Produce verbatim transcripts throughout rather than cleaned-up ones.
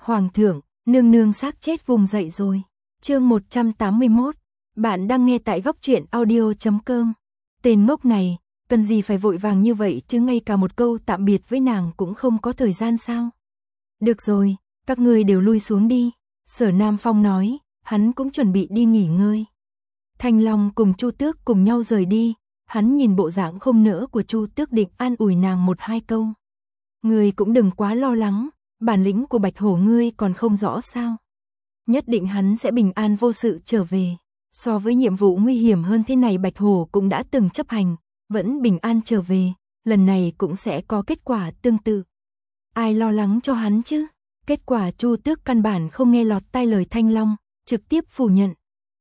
Hoàng thượng, nương nương xác chết vùng dậy rồi. Chương một trăm tám mươi mốt. Bạn đang nghe tại góc truyện audio chấm com. Tên ngốc này, cần gì phải vội vàng như vậy chứ, ngay cả một câu tạm biệt với nàng cũng không có thời gian sao? Được rồi, các ngươi đều lui xuống đi. Sở Nam Phong nói, hắn cũng chuẩn bị đi nghỉ ngơi. Thanh Long cùng Chu Tước cùng nhau rời đi, hắn nhìn bộ dạng không nỡ của Chu Tước định an ủi nàng một hai câu. Ngươi cũng đừng quá lo lắng, bản lĩnh của Bạch Hổ ngươi còn không rõ sao? Nhất định hắn sẽ bình an vô sự trở về. So với nhiệm vụ nguy hiểm hơn thế này Bạch Hổ cũng đã từng chấp hành, vẫn bình an trở về, lần này cũng sẽ có kết quả tương tự. Ai lo lắng cho hắn chứ? Kết quả Chu Tước căn bản không nghe lọt tai lời Thanh Long, trực tiếp phủ nhận.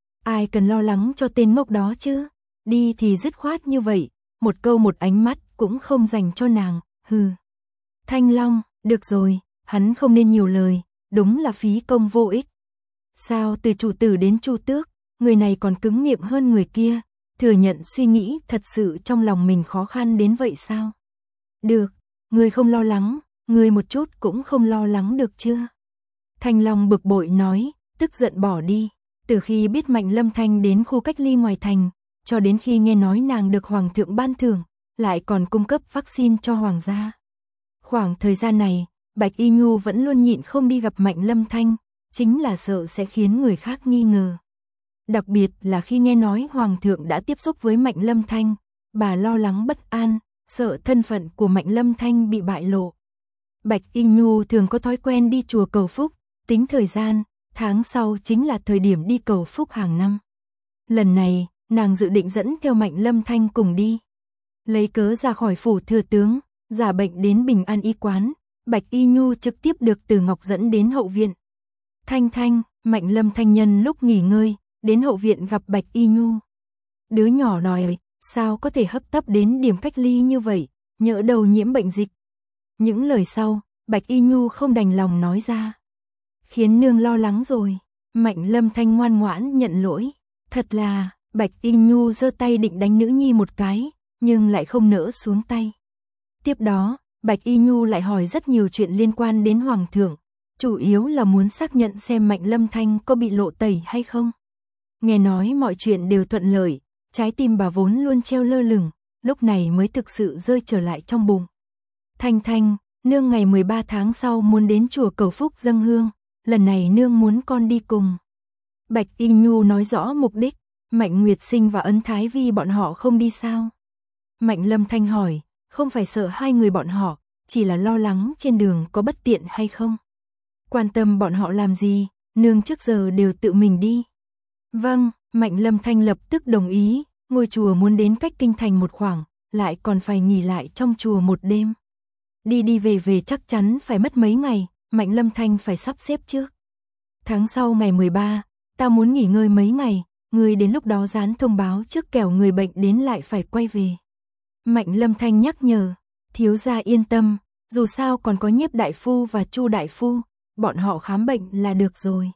Ai cần lo lắng cho tên ngốc đó chứ? Đi thì dứt khoát như vậy, một câu một ánh mắt cũng không dành cho nàng, hừ. Thanh Long, được rồi, hắn không nên nhiều lời, đúng là phí công vô ích. Sao từ chủ tử đến Chu Tước, người này còn cứng miệng hơn người kia, thừa nhận suy nghĩ thật sự trong lòng mình khó khăn đến vậy sao? Được, người không lo lắng, người một chút cũng không lo lắng được chưa? Thanh Long bực bội nói, tức giận bỏ đi. Từ khi biết Mạnh Lâm Thanh đến khu cách ly ngoài thành, cho đến khi nghe nói nàng được Hoàng thượng ban thưởng, lại còn cung cấp vaccine cho Hoàng gia. Khoảng thời gian này, Bạch Y Nhu vẫn luôn nhịn không đi gặp Mạnh Lâm Thanh, chính là sợ sẽ khiến người khác nghi ngờ. Đặc biệt là khi nghe nói Hoàng thượng đã tiếp xúc với Mạnh Lâm Thanh, bà lo lắng bất an, sợ thân phận của Mạnh Lâm Thanh bị bại lộ. Bạch Y Nhu thường có thói quen đi chùa cầu phúc, tính thời gian, tháng sau chính là thời điểm đi cầu phúc hàng năm. Lần này, nàng dự định dẫn theo Mạnh Lâm Thanh cùng đi. Lấy cớ ra khỏi phủ thừa tướng, giả bệnh đến Bình An y quán, Bạch Y Nhu trực tiếp được Từ Ngọc dẫn đến hậu viện. Thanh Thanh, Mạnh Lâm Thanh nhân lúc nghỉ ngơi, đến hậu viện gặp Bạch Y Nhu. Đứa nhỏ nói, sao có thể hấp tấp đến điểm cách ly như vậy, nhỡ đầu nhiễm bệnh dịch. Những lời sau, Bạch Y Nhu không đành lòng nói ra. Khiến nương lo lắng rồi. Mạnh Lâm Thanh ngoan ngoãn nhận lỗi. Thật là, Bạch Y Nhu giơ tay định đánh nữ nhi một cái, nhưng lại không nỡ xuống tay. Tiếp đó, Bạch Y Nhu lại hỏi rất nhiều chuyện liên quan đến Hoàng thượng, chủ yếu là muốn xác nhận xem Mạnh Lâm Thanh có bị lộ tẩy hay không. Nghe nói mọi chuyện đều thuận lợi, trái tim bà vốn luôn treo lơ lửng, lúc này mới thực sự rơi trở lại trong bụng. Thanh Thanh, nương ngày mười ba tháng sau muốn đến chùa cầu phúc dâng hương, lần này nương muốn con đi cùng. Bạch Y Nhu nói rõ mục đích, Mạnh Nguyệt Sinh và Ấn Thái Vi bọn họ không đi sao? Mạnh Lâm Thanh hỏi, không phải sợ hai người bọn họ, chỉ là lo lắng trên đường có bất tiện hay không. Quan tâm bọn họ làm gì, nương trước giờ đều tự mình đi. Vâng, Mạnh Lâm Thanh lập tức đồng ý, ngôi chùa muốn đến cách kinh thành một khoảng, lại còn phải nghỉ lại trong chùa một đêm. Đi đi về về chắc chắn phải mất mấy ngày, Mạnh Lâm Thanh phải sắp xếp trước. Tháng sau ngày mười ba, ta muốn nghỉ ngơi mấy ngày, người đến lúc đó dán thông báo trước kẻo người bệnh đến lại phải quay về. Mạnh Lâm Thanh nhắc nhở, thiếu gia yên tâm, dù sao còn có Nhiếp đại phu và Chu đại phu, bọn họ khám bệnh là được rồi.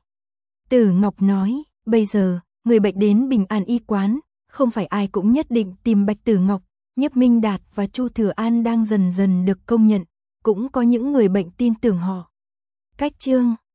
Tử Ngọc nói, bây giờ, người bệnh đến Bình An y quán, không phải ai cũng nhất định tìm Bạch Tử Ngọc, Nhiếp Minh Đạt và Chu Thừa An đang dần dần được công nhận, cũng có những người bệnh tin tưởng họ. Cách chương